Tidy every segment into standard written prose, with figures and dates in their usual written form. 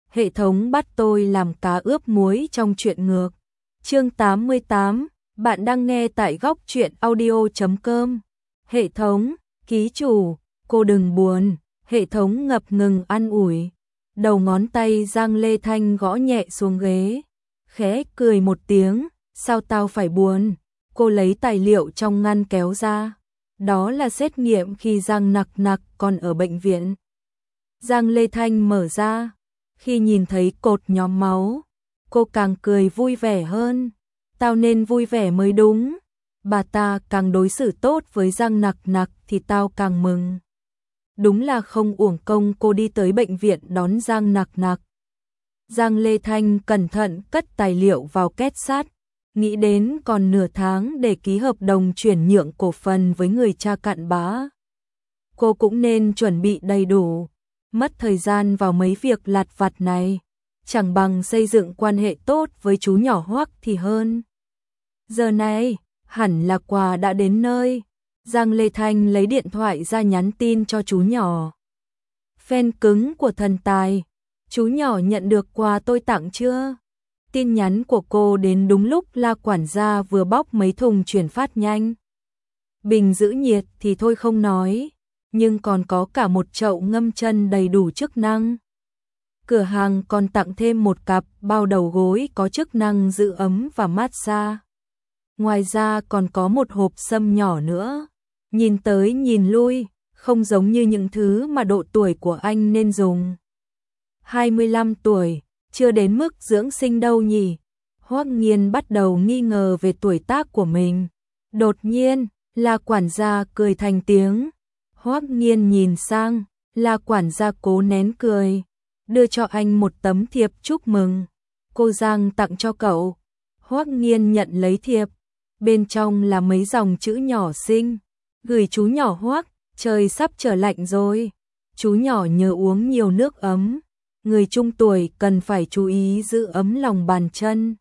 hệ thống bắt tôi làm cá ướp muối trong truyện ngược. Chương 88, bạn đang nghe tại góc truyện audio.com. Hệ thống, ký chủ, cô đừng buồn, hệ thống ngập ngừng an ủi. Đầu ngón tay Giang Lê Thanh gõ nhẹ xuống ghế, khẽ cười một tiếng, sao tao phải buồn? Cô lấy tài liệu trong ngăn kéo ra. Đó là xét nghiệm khi Giang Nặc Nặc còn ở bệnh viện. Giang Lê Thanh mở ra, khi nhìn thấy cột nhóm máu, cô càng cười vui vẻ hơn. Tao nên vui vẻ mới đúng. Bà ta càng đối xử tốt với Giang Nặc Nặc thì tao càng mừng. Đúng là không uổng công cô đi tới bệnh viện đón Giang Nặc Nặc. Giang Lê Thanh cẩn thận cất tài liệu vào két sắt, nghĩ đến còn nửa tháng để ký hợp đồng chuyển nhượng cổ phần với người cha cặn bã. Cô cũng nên chuẩn bị đầy đủ, mất thời gian vào mấy việc lặt vặt này, chẳng bằng xây dựng quan hệ tốt với chú nhỏ Hoắc thì hơn. Giờ này, hẳn là quà đã đến nơi. Giang Lê Thanh lấy điện thoại ra nhắn tin cho chú nhỏ. Fan cứng của thần tài, chú nhỏ nhận được quà tôi tặng chưa? Tin nhắn của cô đến đúng lúc La quản gia vừa bóc mấy thùng chuyển phát nhanh. Bình giữ nhiệt thì thôi không nói, nhưng còn có cả một chậu ngâm chân đầy đủ chức năng. Cửa hàng còn tặng thêm một cặp bao đầu gối có chức năng giữ ấm và massage. Ngoài ra còn có một hộp sâm nhỏ nữa. Nhìn tới nhìn lui, không giống như những thứ mà độ tuổi của anh nên dùng. 25 tuổi, chưa đến mức dưỡng sinh đâu nhỉ? Hoắc Nghiên bắt đầu nghi ngờ về tuổi tác của mình. Đột nhiên, La quản gia cười thành tiếng. Hoắc Nghiên nhìn sang, La quản gia cố nén cười, đưa cho anh một tấm thiệp chúc mừng. Cô Giang tặng cho cậu. Hoắc Nghiên nhận lấy thiệp, bên trong là mấy dòng chữ nhỏ xinh. Gửi chú nhỏ Hoắc, trời sắp trở lạnh rồi. Chú nhỏ nhớ uống nhiều nước ấm. Người trung tuổi cần phải chú ý giữ ấm lòng bàn chân.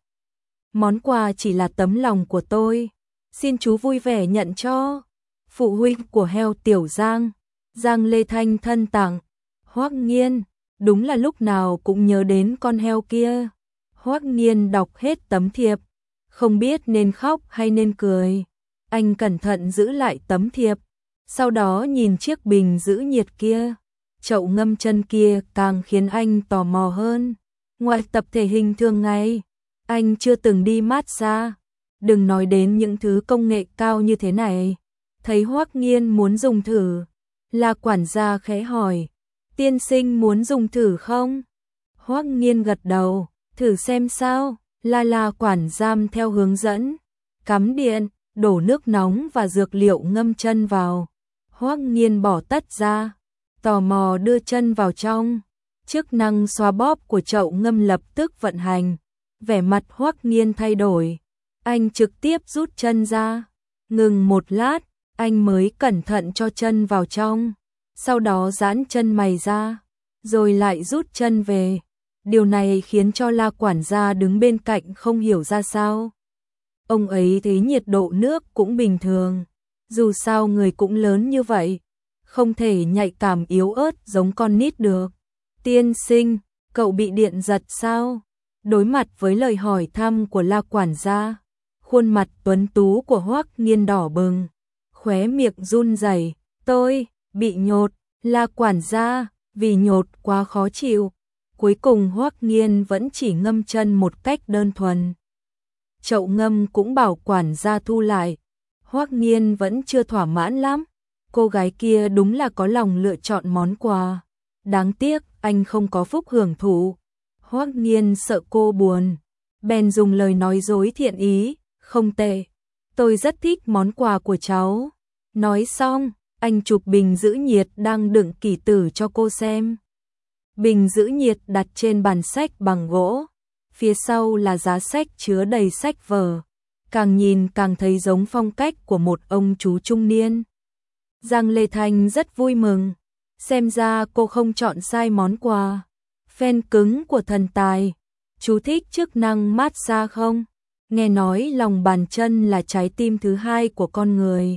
Món quà chỉ là tấm lòng của tôi, xin chú vui vẻ nhận cho. Phụ huynh của heo Tiểu Giang, Giang Lê Thanh thân tặng. Hoắc Nghiên, đúng là lúc nào cũng nhớ đến con heo kia. Hoắc Nghiên đọc hết tấm thiệp, không biết nên khóc hay nên cười. Anh cẩn thận giữ lại tấm thiệp, sau đó nhìn chiếc bình giữ nhiệt kia. Chậu ngâm chân kia càng khiến anh tò mò hơn. Ngoài tập thể hình thường ngày, anh chưa từng đi massage. Đừng nói đến những thứ công nghệ cao như thế này. Thấy Hoắc Nghiên muốn dùng thử, La quản gia khẽ hỏi, tiên sinh muốn dùng thử không? Hoắc Nghiên gật đầu, thử xem sao. La quản giam theo hướng dẫn, cắm điện, đổ nước nóng và dược liệu ngâm chân vào. Hoắc Nghiên bỏ tất ra, tò mò đưa chân vào trong. Chức năng xoa bóp của chậu ngâm lập tức vận hành. Vẻ mặt Hoắc Nghiên thay đổi, anh trực tiếp rút chân ra. Ngừng một lát, anh mới cẩn thận cho chân vào trong, sau đó giãn chân mày ra, rồi lại rút chân về. Điều này khiến cho La quản gia đứng bên cạnh không hiểu ra sao. Ông ấy thấy nhiệt độ nước cũng bình thường, dù sao người cũng lớn như vậy, không thể nhạy cảm yếu ớt giống con nít được. Tiên sinh, cậu bị điện giật sao? Đối mặt với lời hỏi thăm của La quản gia, khuôn mặt tuấn tú của Hoắc Nghiên đỏ bừng, khóe miệng run rẩy. Tôi bị nhột. La quản gia, vì nhột quá khó chịu. Cuối cùng Hoắc Nghiên vẫn chỉ ngâm chân một cách đơn thuần. Chậu ngâm cũng bảo quản gia thu lại. Hoắc Nghiên vẫn chưa thỏa mãn lắm. Cô gái kia đúng là có lòng lựa chọn món quà. Đáng tiếc anh không có phúc hưởng thụ. Hoắc Nghiên sợ cô buồn, bèn dùng lời nói dối thiện ý, không tệ. Tôi rất thích món quà của cháu. Nói xong, anh chụp bình giữ nhiệt đang đựng kỷ tử cho cô xem. Bình giữ nhiệt đặt trên bàn sách bằng gỗ, phía sau là giá sách chứa đầy sách vở, càng nhìn càng thấy giống phong cách của một ông chú trung niên. Giang Lê Thanh rất vui mừng, xem ra cô không chọn sai món quà. Fan cứng của thần tài, chú thích chức năng massage không? Nghe nói lòng bàn chân là trái tim thứ hai của con người.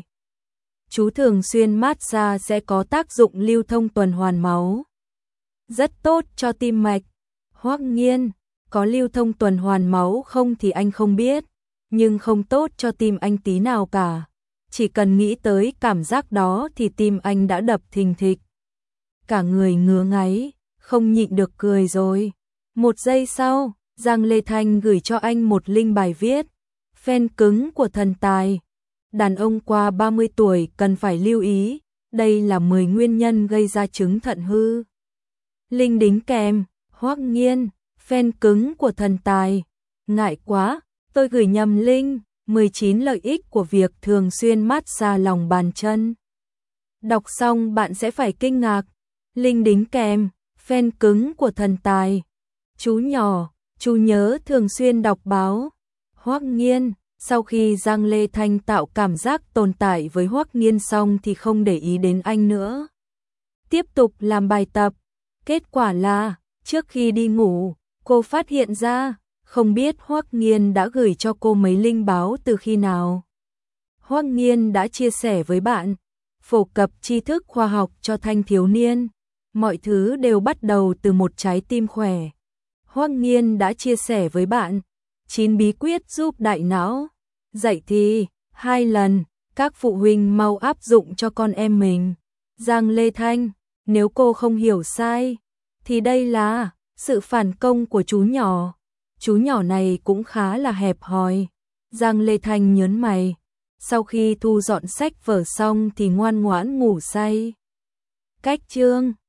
Chú thường xuyên massage sẽ có tác dụng lưu thông tuần hoàn máu, rất tốt cho tim mạch. Hoắc Nghiên, có lưu thông tuần hoàn máu không thì anh không biết, nhưng không tốt cho tim anh tí nào cả. Chỉ cần nghĩ tới cảm giác đó thì tim anh đã đập thình thịch. Cả người ngứa ngáy, không nhịn được cười rồi. Một giây sau, Giang Lê Thanh gửi cho anh một link bài viết. Fan cứng của thần tài. Đàn ông qua 30 tuổi cần phải lưu ý, đây là 10 nguyên nhân gây ra chứng thận hư. Link đính kèm, Hoắc Nghiên, fan cứng của thần tài. Ngại quá, tôi gửi nhầm link, 19 lợi ích của việc thường xuyên massage lòng bàn chân. Đọc xong bạn sẽ phải kinh ngạc. Link đính kèm, fan cứng của thần tài. Chú nhỏ, chú nhớ thường xuyên đọc báo. Hoắc Nghiên, sau khi Giang Lê Thanh tạo cảm giác tồn tại với Hoắc Nghiên xong thì không để ý đến anh nữa. Tiếp tục làm bài tập. Kết quả là, trước khi đi ngủ, cô phát hiện ra, không biết Hoắc Nghiên đã gửi cho cô mấy link báo từ khi nào. Hoắc Nghiên đã chia sẻ với bạn, phổ cập tri thức khoa học cho thanh thiếu niên. Mọi thứ đều bắt đầu từ một trái tim khỏe. Hoắc Nghiên đã chia sẻ với bạn 9 bí quyết giúp đại não. Dạy thì 2 lần, các phụ huynh mau áp dụng cho con em mình. Giang Lê Thanh, nếu cô không hiểu sai, thì đây là sự phản công của chú nhỏ. Chú nhỏ này cũng khá là hẹp hòi. Giang Lê Thanh nhớn mày. Sau khi thu dọn sách vở xong thì ngoan ngoãn ngủ say. Cách chương